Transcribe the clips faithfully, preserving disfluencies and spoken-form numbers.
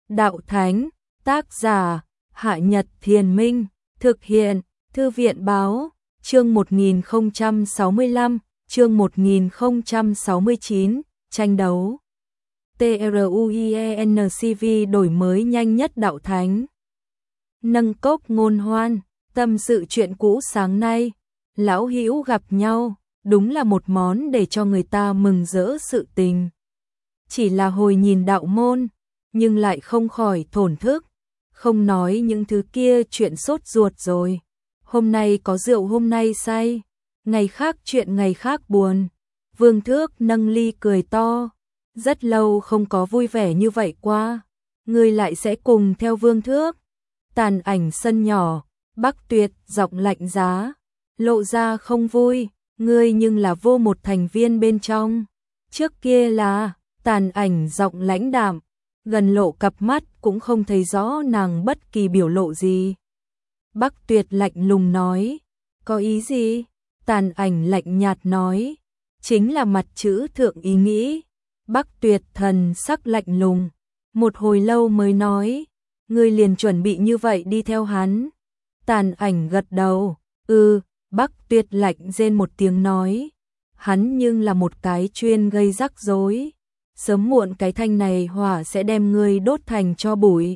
Đạo Thánh, tác giả, Hạ Nhật Thiền Minh, thực hiện, Thư viện Báo, chương một nghìn không trăm sáu mươi lăm, chương một nghìn không trăm sáu mươi chín, tranh đấu. TRUIENCV đổi mới nhanh nhất Đạo Thánh. Nâng cốc ngôn hoan, tâm sự chuyện cũ sáng nay, lão hữu gặp nhau, đúng là một món để cho người ta mừng rỡ sự tình. Chỉ là hồi nhìn đạo môn, nhưng lại không khỏi thổn thức, không nói những thứ kia chuyện sốt ruột rồi. Hôm nay có rượu hôm nay say, ngày khác chuyện ngày khác buồn. Vương Thước nâng ly cười to, rất lâu không có vui vẻ như vậy qua. Ngươi lại sẽ cùng theo Vương Thước. Tàn ảnh sân nhỏ, Bắc Tuyệt giọng lạnh giá, lộ ra không vui, ngươi nhưng là vô một thành viên bên trong. Trước kia là, tàn ảnh giọng lãnh đạm, gần lộ cặp mắt cũng không thấy rõ nàng bất kỳ biểu lộ gì. Bắc Tuyệt lạnh lùng nói, có ý gì? Tàn ảnh lạnh nhạt nói, chính là mặt chữ thượng ý nghĩ. Bắc Tuyệt thần sắc lạnh lùng, một hồi lâu mới nói, ngươi liền chuẩn bị như vậy đi theo hắn. Tàn ảnh gật đầu, ừ. Bắc Tuyệt lạnh rên một tiếng nói, hắn nhưng là một cái chuyên gây rắc rối, sớm muộn cái thanh này hỏa sẽ đem ngươi đốt thành tro bụi.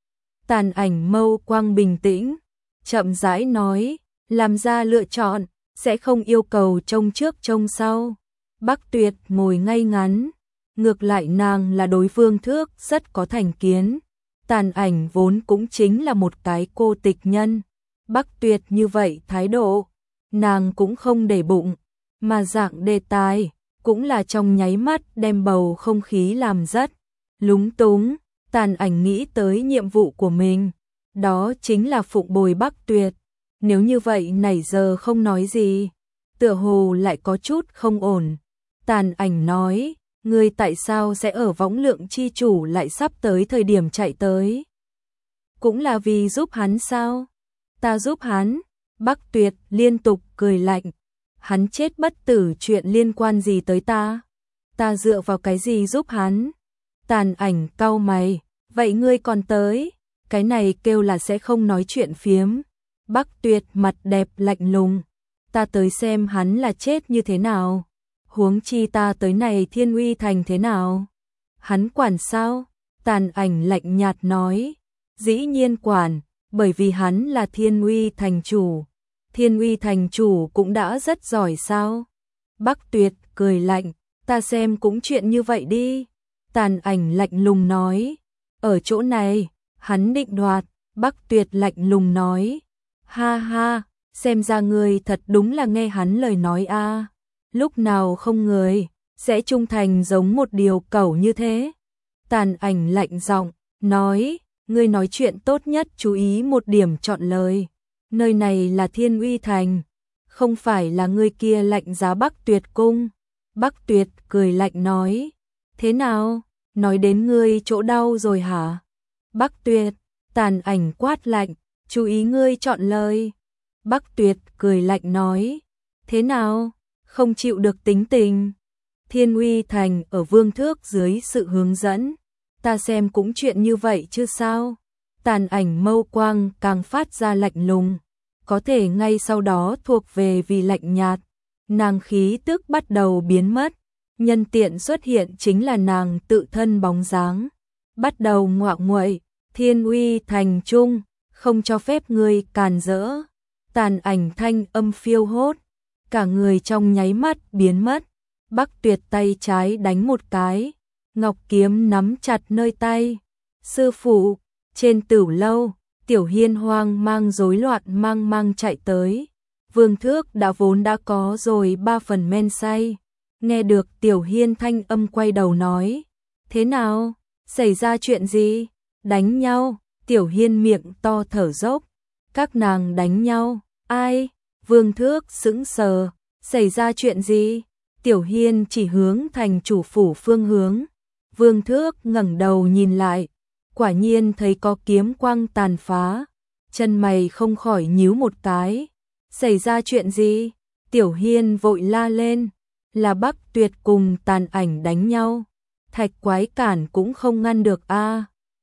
Tàn ảnh mâu quang bình tĩnh, chậm rãi nói, làm ra lựa chọn, sẽ không yêu cầu trông trước trông sau. Bắc Tuyệt ngồi ngay ngắn, ngược lại nàng là đối Vương Thước rất có thành kiến. Tàn ảnh vốn cũng chính là một cái cô tịch nhân. Bắc Tuyệt như vậy thái độ, nàng cũng không để bụng, mà dạng đề tài, cũng là trong nháy mắt đem bầu không khí làm rất lúng túng. Tàn ảnh nghĩ tới nhiệm vụ của mình, đó chính là phụng bồi Bắc Tuyệt. Nếu như vậy nãy giờ không nói gì, tựa hồ lại có chút không ổn. Tàn ảnh nói, ngươi tại sao sẽ ở Võng Lượng chi chủ lại sắp tới thời điểm chạy tới? Cũng là vì giúp hắn sao? Ta giúp hắn? Bắc Tuyệt liên tục cười lạnh, hắn chết bất tử chuyện liên quan gì tới ta? Ta dựa vào cái gì giúp hắn? Tàn ảnh cau mày, vậy ngươi còn tới? Cái này kêu là sẽ không nói chuyện phiếm. Bắc Tuyệt mặt đẹp lạnh lùng, ta tới xem hắn là chết như thế nào, huống chi ta tới này Thiên Uy Thành thế nào? Hắn quản sao? Tàn ảnh lạnh nhạt nói, dĩ nhiên quản, bởi vì hắn là Thiên Uy Thành chủ. Thiên Uy Thành chủ cũng đã rất giỏi sao? Bắc Tuyệt cười lạnh, ta xem cũng chuyện như vậy đi. Tàn ảnh lạnh lùng nói, ở chỗ này, hắn định đoạt. Bắc Tuyệt lạnh lùng nói, ha ha, xem ra ngươi thật đúng là nghe hắn lời nói a. À. Lúc nào không người, sẽ trung thành giống một điều cẩu như thế. Tàn ảnh lạnh giọng, nói, ngươi nói chuyện tốt nhất chú ý một điểm chọn lời. Nơi này là Thiên Uy Thành, không phải là ngươi kia lạnh giá Bắc Tuyệt cung. Bắc Tuyệt cười lạnh nói, thế nào, nói đến ngươi chỗ đau rồi hả? Bắc Tuyệt, tàn ảnh quát lạnh, chú ý ngươi chọn lời. Bắc Tuyệt cười lạnh nói, thế nào, không chịu được tính tình? Thiên Uy Thành ở Vương Thước dưới sự hướng dẫn, ta xem cũng chuyện như vậy chứ sao? Tàn ảnh mâu quang càng phát ra lạnh lùng, có thể ngay sau đó thuộc về vì lạnh nhạt, nàng khí tức bắt đầu biến mất, nhân tiện xuất hiện chính là nàng tự thân bóng dáng, bắt đầu ngoạ nguậy, Thiên Uy Thành trung, không cho phép ngươi càn rỡ. Tàn ảnh thanh âm phiêu hốt, cả người trong nháy mắt biến mất. Bắc Tuyệt tay trái đánh một cái, ngọc kiếm nắm chặt nơi tay. Sư phụ, trên Tửu lâu, Tiểu Hiên hoang mang rối loạn mang mang chạy tới. Vương Thước đã vốn đã có rồi ba phần men say. Nghe được Tiểu Hiên thanh âm quay đầu nói, thế nào, xảy ra chuyện gì? Đánh nhau? Tiểu Hiên miệng to thở dốc, các nàng đánh nhau, ai? Vương Thước sững sờ, xảy ra chuyện gì? Tiểu Hiên chỉ hướng thành chủ phủ phương hướng. Vương Thước ngẩng đầu nhìn lại, quả nhiên thấy có kiếm quang tàn phá, chân mày không khỏi nhíu một cái. Xảy ra chuyện gì? Tiểu Hiên vội la lên, là Bắc Tuyệt cùng tàn ảnh đánh nhau, thạch quái cản cũng không ngăn được a.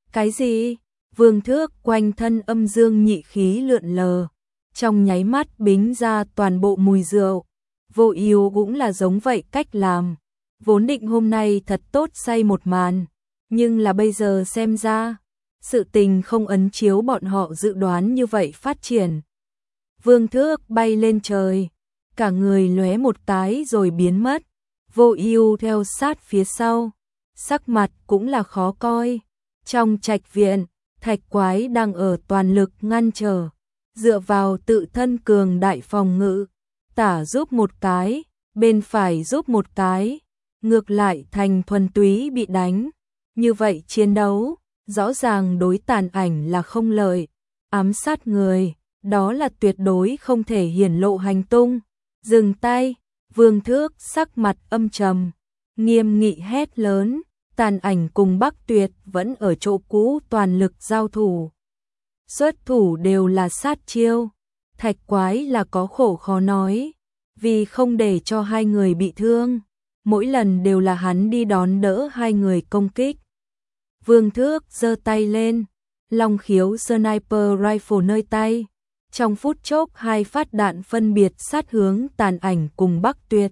Cái gì? Vương Thước quanh thân âm dương nhị khí lượn lờ, trong nháy mắt bính ra toàn bộ mùi rượu. Vô Ưu cũng là giống vậy cách làm, vốn định hôm nay thật tốt say một màn, nhưng là bây giờ xem ra, sự tình không ấn chiếu bọn họ dự đoán như vậy phát triển. Vương Thước bay lên trời, cả người lóe một cái rồi biến mất, Vô Ưu theo sát phía sau, sắc mặt cũng là khó coi. Trong trạch viện, Thạch Quái đang ở toàn lực ngăn trở, dựa vào tự thân cường đại phòng ngự, tả giúp một cái, bên phải giúp một cái, ngược lại thành thuần túy bị đánh. Như vậy chiến đấu, rõ ràng đối Tàn Ảnh là không lợi, ám sát người, đó là tuyệt đối không thể hiển lộ hành tung. Dừng tay, Vương Thước sắc mặt âm trầm, nghiêm nghị hét lớn. Tàn Ảnh cùng Bắc Tuyệt vẫn ở chỗ cũ toàn lực giao thủ. Xuất thủ đều là sát chiêu, Thạch Quái là có khổ khó nói, vì không để cho hai người bị thương, mỗi lần đều là hắn đi đón đỡ hai người công kích. Vương Thước giơ tay lên, Long Khiếu Sniper Rifle nơi tay, trong phút chốc hai phát đạn phân biệt sát hướng Tàn Ảnh cùng Bắc Tuyệt.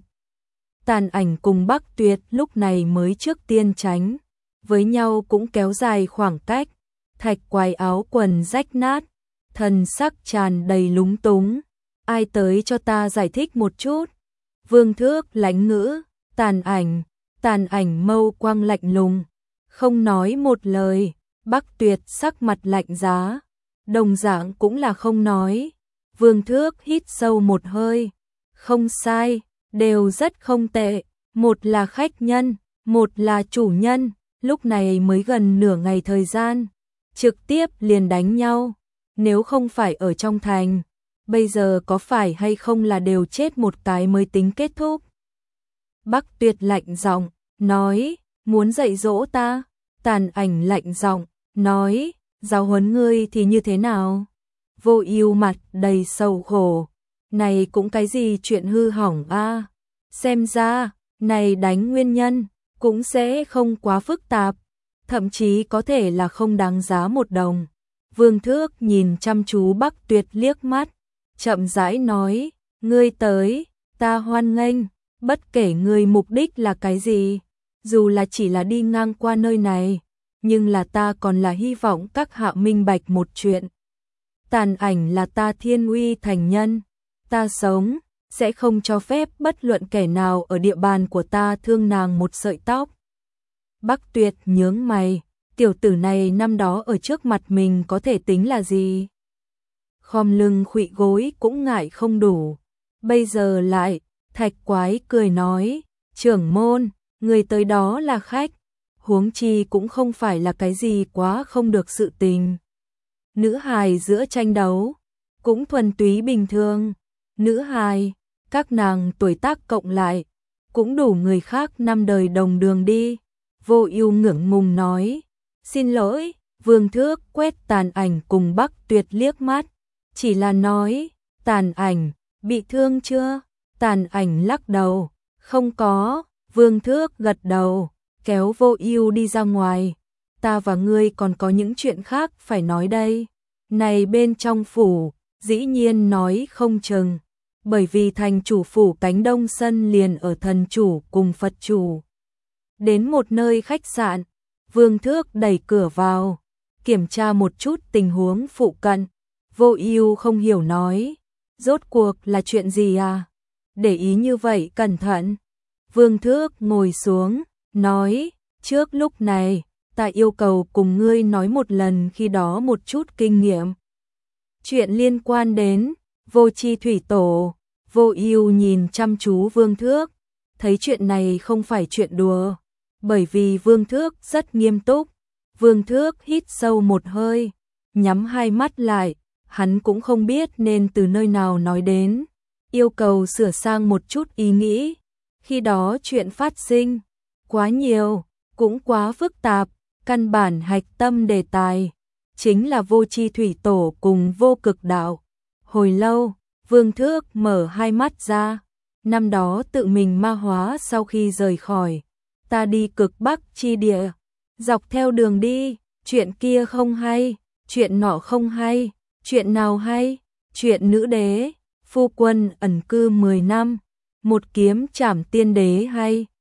Tàn Ảnh cùng Bắc Tuyệt lúc này mới trước tiên tránh, với nhau cũng kéo dài khoảng cách. Thạch Quái áo quần rách nát, thần sắc tràn đầy lúng túng. Ai tới cho ta giải thích một chút? Vương Thước lãnh ngữ, Tàn Ảnh, Tàn Ảnh mâu quang lạnh lùng, không nói một lời. Bắc Tuyệt sắc mặt lạnh giá, đồng dạng cũng là không nói. Vương Thước hít sâu một hơi, không sai, đều rất không tệ, một là khách nhân, một là chủ nhân, lúc này mới gần nửa ngày thời gian, trực tiếp liền đánh nhau, nếu không phải ở trong thành, bây giờ có phải hay không là đều chết một cái mới tính kết thúc. Bắc Tuyệt lạnh giọng nói, muốn dạy dỗ ta? Tàn Ảnh lạnh giọng nói, giáo huấn ngươi thì như thế nào? Vô Ưu mặt đầy sầu khổ, này cũng cái gì chuyện hư hỏng a? À? Xem ra, này đánh nguyên nhân cũng sẽ không quá phức tạp, thậm chí có thể là không đáng giá một đồng. Vương Thước nhìn chăm chú Bắc Tuyệt liếc mắt, chậm rãi nói, ngươi tới, ta hoan nghênh, bất kể ngươi mục đích là cái gì, dù là chỉ là đi ngang qua nơi này, nhưng là ta còn là hy vọng các hạ minh bạch một chuyện. Tàn Ảnh là ta Thiên Uy thành nhân, ta sống, sẽ không cho phép bất luận kẻ nào ở địa bàn của ta thương nàng một sợi tóc. Bắc Tuyệt nhướng mày, tiểu tử này năm đó ở trước mặt mình có thể tính là gì? Khom lưng khuỵu gối cũng ngại không đủ, bây giờ lại, Thạch Quái cười nói, trưởng môn, người tới đó là khách, huống chi cũng không phải là cái gì quá không được sự tình. Nữ hài giữa tranh đấu, cũng thuần túy bình thường, nữ hài, các nàng tuổi tác cộng lại, cũng đủ người khác năm đời đồng đường đi. Vô Ưu ngượng ngùng nói, xin lỗi. Vương Thước quét Tàn Ảnh cùng Bắc Tuyệt liếc mắt, chỉ là nói, Tàn Ảnh, bị thương chưa? Tàn Ảnh lắc đầu, không có. Vương Thước gật đầu, kéo Vô Ưu đi ra ngoài, ta và ngươi còn có những chuyện khác phải nói đây. Này bên trong phủ, dĩ nhiên nói không chừng, bởi vì thành chủ phủ cánh đông sân liền ở thần chủ cùng Phật chủ. Đến một nơi khách sạn, Vương Thước đẩy cửa vào, kiểm tra một chút tình huống phụ cận. Vô Ưu không hiểu nói, rốt cuộc là chuyện gì à? Để ý như vậy cẩn thận. Vương Thước ngồi xuống, nói, trước lúc này, ta yêu cầu cùng ngươi nói một lần khi đó một chút kinh nghiệm. Chuyện liên quan đến Vô Chi Thủy Tổ. Vô Ưu nhìn chăm chú Vương Thước, thấy chuyện này không phải chuyện đùa, bởi vì Vương Thước rất nghiêm túc. Vương Thước hít sâu một hơi, nhắm hai mắt lại, hắn cũng không biết nên từ nơi nào nói đến, yêu cầu sửa sang một chút ý nghĩ. Khi đó chuyện phát sinh quá nhiều, cũng quá phức tạp, căn bản hạch tâm đề tài chính là Vô Chi Thủy Tổ cùng Vô Cực Đạo. Hồi lâu, Vương Thước mở hai mắt ra, năm đó tự mình ma hóa sau khi rời khỏi, ta đi cực Bắc chi địa, dọc theo đường đi, chuyện kia không hay, chuyện nọ không hay, chuyện nào hay, chuyện nữ đế, phu quân ẩn cư mười năm, một kiếm trảm tiên đế hay.